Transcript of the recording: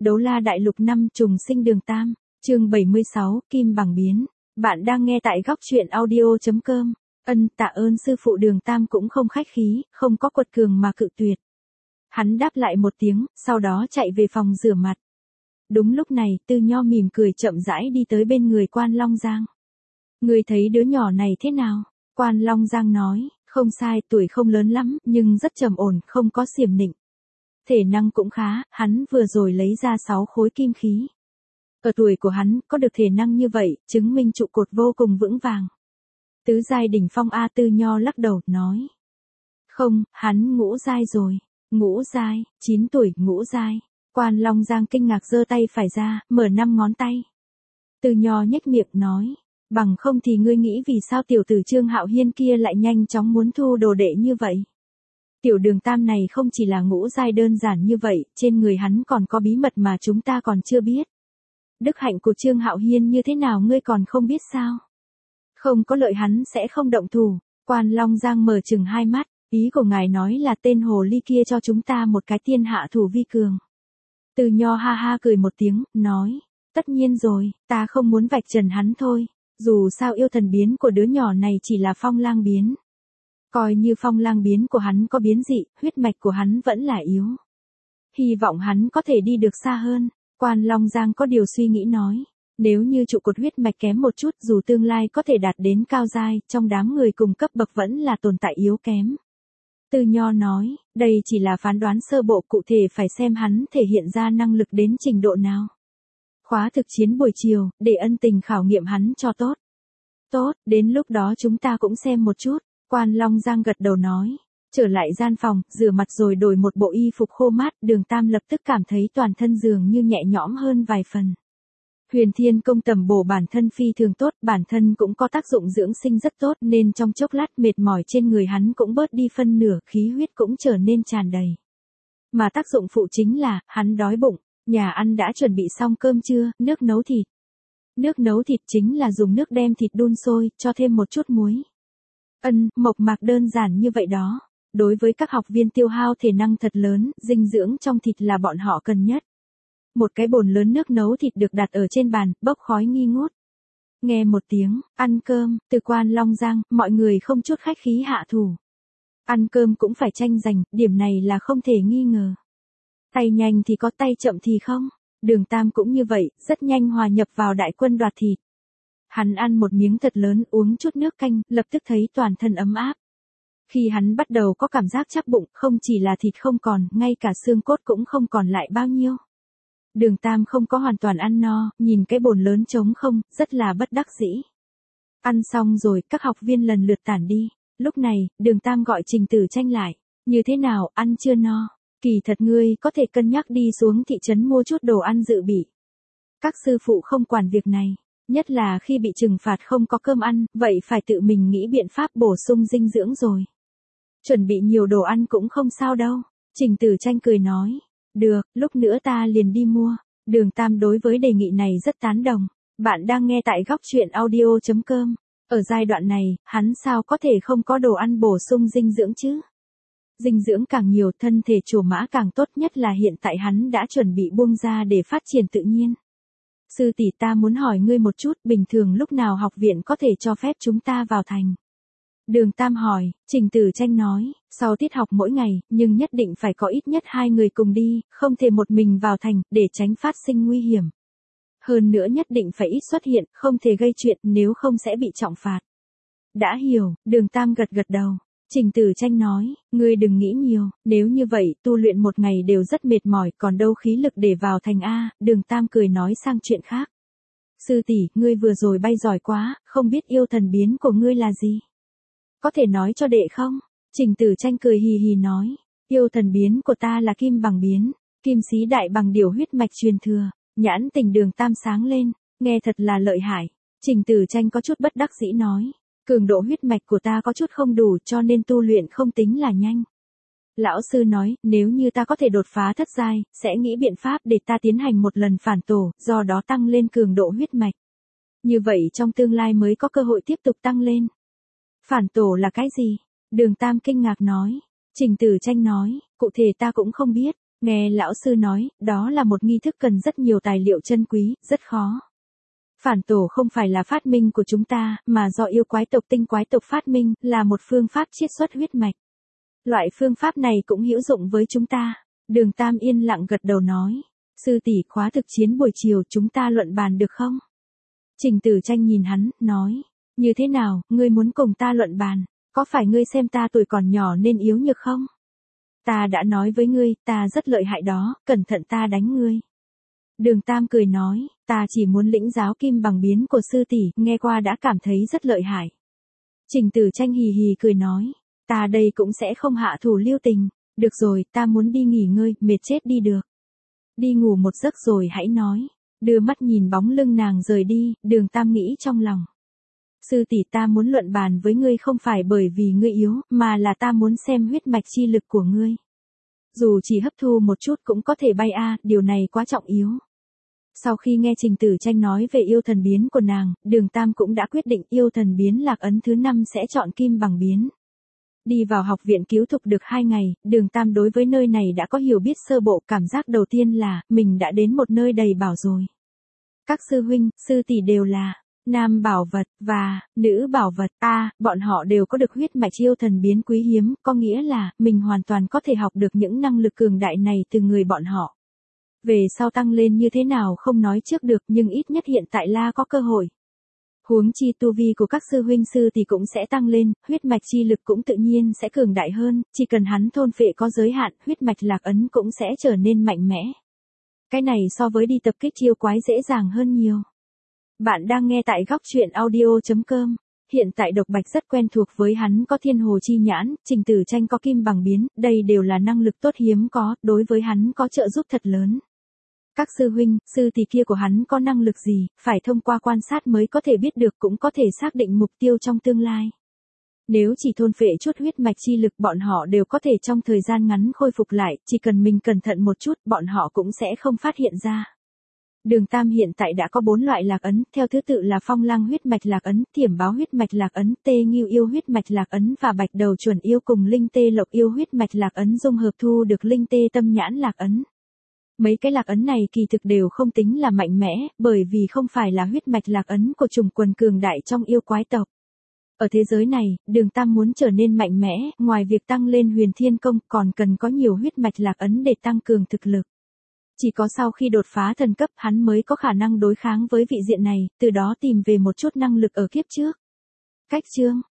Đấu La Đại Lục 5 trùng sinh đường Tam, chương 76, Kim bằng biến. Bạn đang nghe tại góc truyện audio.com. Tạ ơn sư phụ đường Tam cũng không khách khí, không có quật cường mà cự tuyệt. Hắn đáp lại một tiếng, sau đó chạy về phòng rửa mặt. Đúng lúc này, Tư Nho mỉm cười chậm rãi đi tới bên người Quan Long Giang. Người thấy đứa nhỏ này thế nào? Quan Long Giang nói, không sai, tuổi không lớn lắm, nhưng rất trầm ổn, không có xiểm nịnh. Thể năng cũng khá, hắn vừa rồi lấy ra 6 khối kim khí. Ở tuổi của hắn, có được thể năng như vậy, chứng minh trụ cột vô cùng vững vàng. Tứ giai đỉnh phong A. Tư Nho lắc đầu, nói. Không, hắn ngũ giai rồi. Ngũ giai, 9 tuổi, ngũ giai. Quan Long Giang kinh ngạc giơ tay phải ra, mở 5 ngón tay. Tư Nho nhếch miệng nói. Bằng không thì ngươi nghĩ vì sao tiểu tử Trương Hạo Hiên kia lại nhanh chóng muốn thu đồ đệ như vậy? Tiểu đường Tam này không chỉ là ngũ giai đơn giản như vậy, trên người hắn còn có bí mật mà chúng ta còn chưa biết. Đức hạnh của Trương Hạo Hiên như thế nào ngươi còn không biết sao? Không có lợi hắn sẽ không động thủ. Quan Long Giang mở chừng hai mắt, ý của ngài nói là tên hồ ly kia cho chúng ta một cái tiên hạ thủ vi cường. Từ Nho ha ha cười một tiếng, nói, tất nhiên rồi, ta không muốn vạch trần hắn thôi, dù sao yêu thần biến của đứa nhỏ này chỉ là phong lang biến. Coi như phong lang biến của hắn có biến dị, huyết mạch của hắn vẫn là yếu. Hy vọng hắn có thể đi được xa hơn. Quan Long Giang có điều suy nghĩ nói. Nếu như trụ cột huyết mạch kém một chút dù tương lai có thể đạt đến cao giai, trong đám người cùng cấp bậc vẫn là tồn tại yếu kém. Tư Nho nói, đây chỉ là phán đoán sơ bộ, cụ thể phải xem hắn thể hiện ra năng lực đến trình độ nào. Khóa thực chiến buổi chiều, để ân tình khảo nghiệm hắn cho tốt. Tốt, đến lúc đó chúng ta cũng xem một chút. Quan Long Giang gật đầu nói. Trở lại gian phòng, rửa mặt rồi đổi một bộ y phục khô mát, đường Tam lập tức cảm thấy toàn thân dường như nhẹ nhõm hơn vài phần. Huyền Thiên Công tầm bổ bản thân phi thường tốt, bản thân cũng có tác dụng dưỡng sinh rất tốt nên trong chốc lát mệt mỏi trên người hắn cũng bớt đi phân nửa, khí huyết cũng trở nên tràn đầy. Mà tác dụng phụ chính là, hắn đói bụng, nhà ăn đã chuẩn bị xong cơm trưa, nước nấu thịt. Nước nấu thịt chính là dùng nước đem thịt đun sôi, cho thêm một chút muối. Mộc mạc đơn giản như vậy đó. Đối với các học viên tiêu hao thể năng thật lớn, dinh dưỡng trong thịt là bọn họ cần nhất. Một cái bồn lớn nước nấu thịt được đặt ở trên bàn, bốc khói nghi ngút. Nghe một tiếng, ăn cơm, từ Quan Long Giang, mọi người không chút khách khí hạ thủ. Ăn cơm cũng phải tranh giành, điểm này là không thể nghi ngờ. Tay nhanh thì có tay chậm thì không. Đường Tam cũng như vậy, rất nhanh hòa nhập vào đại quân đoạt thịt. Hắn ăn một miếng thật lớn, uống chút nước canh, lập tức thấy toàn thân ấm áp. Khi hắn bắt đầu có cảm giác chắp bụng, không chỉ là thịt không còn, ngay cả xương cốt cũng không còn lại bao nhiêu. Đường Tam không có hoàn toàn ăn no, nhìn cái bồn lớn trống không, rất là bất đắc dĩ. Ăn xong rồi, các học viên lần lượt tản đi. Lúc này, đường Tam gọi Trình Tử Tranh lại. Như thế nào, ăn chưa no? Kỳ thật ngươi có thể cân nhắc đi xuống thị trấn mua chút đồ ăn dự bị. Các sư phụ không quản việc này. Nhất là khi bị trừng phạt không có cơm ăn, vậy phải tự mình nghĩ biện pháp bổ sung dinh dưỡng rồi. Chuẩn bị nhiều đồ ăn cũng không sao đâu. Trình Tử Tranh cười nói. Được, lúc nữa ta liền đi mua. Đường Tam đối với đề nghị này rất tán đồng. Bạn đang nghe tại góc truyện audio.com. Ở giai đoạn này, hắn sao có thể không có đồ ăn bổ sung dinh dưỡng chứ? Dinh dưỡng càng nhiều, thân thể trổ mã càng tốt, nhất là hiện tại hắn đã chuẩn bị buông ra để phát triển tự nhiên. Sư tỷ, ta muốn hỏi ngươi một chút, bình thường lúc nào học viện có thể cho phép chúng ta vào thành? Đường Tam hỏi. Trình Tử Tranh nói, sau tiết học mỗi ngày, nhưng nhất định phải có ít nhất 2 người cùng đi, không thể một mình vào thành, để tránh phát sinh nguy hiểm. Hơn nữa nhất định phải ít xuất hiện, không thể gây chuyện, nếu không sẽ bị trọng phạt. Đã hiểu, đường Tam gật gật đầu. Trình Tử Tranh nói, ngươi đừng nghĩ nhiều, nếu như vậy, tu luyện một ngày đều rất mệt mỏi, còn đâu khí lực để vào thành A. Đường Tam cười nói sang chuyện khác. Sư tỷ, ngươi vừa rồi bay giỏi quá, không biết yêu thần biến của ngươi là gì? Có thể nói cho đệ không? Trình Tử Tranh cười hì hì nói, yêu thần biến của ta là kim bằng biến, kim sĩ đại bằng điểu huyết mạch truyền thừa. Nhãn tình đường Tam sáng lên, nghe thật là lợi hại. Trình Tử Tranh có chút bất đắc dĩ nói, cường độ huyết mạch của ta có chút không đủ cho nên tu luyện không tính là nhanh. Lão sư nói, nếu như ta có thể đột phá thất giai, sẽ nghĩ biện pháp để ta tiến hành một lần phản tổ, do đó tăng lên cường độ huyết mạch. Như vậy trong tương lai mới có cơ hội tiếp tục tăng lên. Phản tổ là cái gì? Đường Tam kinh ngạc nói. Trình Tử Tranh nói, cụ thể ta cũng không biết, Nghe lão sư nói, đó là một nghi thức cần rất nhiều tài liệu chân quý, rất khó. Phản tổ không phải là phát minh của chúng ta, mà do yêu quái tộc tinh quái tộc phát minh, là một phương pháp chiết xuất huyết mạch. Loại phương pháp này cũng hữu dụng với chúng ta. Đường Tam yên lặng gật đầu nói. Sư tỷ, khóa thực chiến buổi chiều chúng ta luận bàn được không? Trình Tử Tranh nhìn hắn, nói. Như thế nào, ngươi muốn cùng ta luận bàn? Có phải ngươi xem ta tuổi còn nhỏ nên yếu nhược không? Ta đã nói với ngươi, ta rất lợi hại đó, cẩn thận ta đánh ngươi. Đường Tam cười nói, ta chỉ muốn lĩnh giáo kim bằng biến của sư tỷ, nghe qua đã cảm thấy rất lợi hại. Trình Tử Tranh hì hì cười nói, ta đây cũng sẽ không hạ thủ lưu tình, được rồi, ta muốn đi nghỉ ngơi, mệt chết đi được. Đi ngủ một giấc rồi hãy nói, đưa mắt nhìn bóng lưng nàng rời đi, Đường Tam nghĩ trong lòng. Sư tỷ, ta muốn luận bàn với ngươi không phải bởi vì ngươi yếu, mà là ta muốn xem huyết mạch chi lực của ngươi. Dù chỉ hấp thu một chút cũng có thể bay điều này quá trọng yếu. Sau khi nghe Trình Tử Tranh nói về yêu thần biến của nàng, Đường Tam cũng đã quyết định yêu thần biến lạc ấn thứ 5 sẽ chọn kim bằng biến. Đi vào học viện cứu thục được 2 ngày, Đường Tam đối với nơi này đã có hiểu biết sơ bộ, cảm giác đầu tiên là, mình đã đến một nơi đầy bảo rồi. Các sư huynh, sư tỷ đều là nam bảo vật, và nữ bảo vật, bọn họ đều có được huyết mạch yêu thần biến quý hiếm, có nghĩa là, mình hoàn toàn có thể học được những năng lực cường đại này từ người bọn họ. Về sau tăng lên như thế nào không nói trước được, nhưng ít nhất hiện tại là có cơ hội. Huống chi tu vi của các sư huynh sư thì cũng sẽ tăng lên, huyết mạch chi lực cũng tự nhiên sẽ cường đại hơn, chỉ cần hắn thôn phệ có giới hạn, huyết mạch lạc ấn cũng sẽ trở nên mạnh mẽ. Cái này so với đi tập kích yêu quái dễ dàng hơn nhiều. Bạn đang nghe tại góc truyện audio.com. Hiện tại Độc Bạch rất quen thuộc với hắn có thiên hồ chi nhãn, Trình Tử Tranh có kim bằng biến, đây đều là năng lực tốt hiếm có, đối với hắn có trợ giúp thật lớn. Các sư huynh, sư tỷ kia của hắn có năng lực gì, phải thông qua quan sát mới có thể biết được, cũng có thể xác định mục tiêu trong tương lai. Nếu chỉ thôn phệ chút huyết mạch chi lực bọn họ đều có thể trong thời gian ngắn khôi phục lại, chỉ cần mình cẩn thận một chút bọn họ cũng sẽ không phát hiện ra. Đường Tam hiện tại đã có 4 loại lạc ấn, theo thứ tự là phong lang huyết mạch lạc ấn, thiểm báo huyết mạch lạc ấn, tê ngưu yêu huyết mạch lạc ấn và bạch đầu chuẩn yêu cùng linh tê lộc yêu huyết mạch lạc ấn dung hợp thu được linh tê tâm nhãn lạc ấn. Mấy cái lạc ấn này kỳ thực đều không tính là mạnh mẽ, bởi vì không phải là huyết mạch lạc ấn của chủng quần cường đại trong yêu quái tộc. Ở thế giới này, Đường Tam muốn trở nên mạnh mẽ, ngoài việc tăng lên huyền thiên công còn cần có nhiều huyết mạch lạc ấn để tăng cường thực lực. Chỉ có sau khi đột phá thần cấp hắn mới có khả năng đối kháng với vị diện này, từ đó tìm về một chút năng lực ở kiếp trước. Cách chương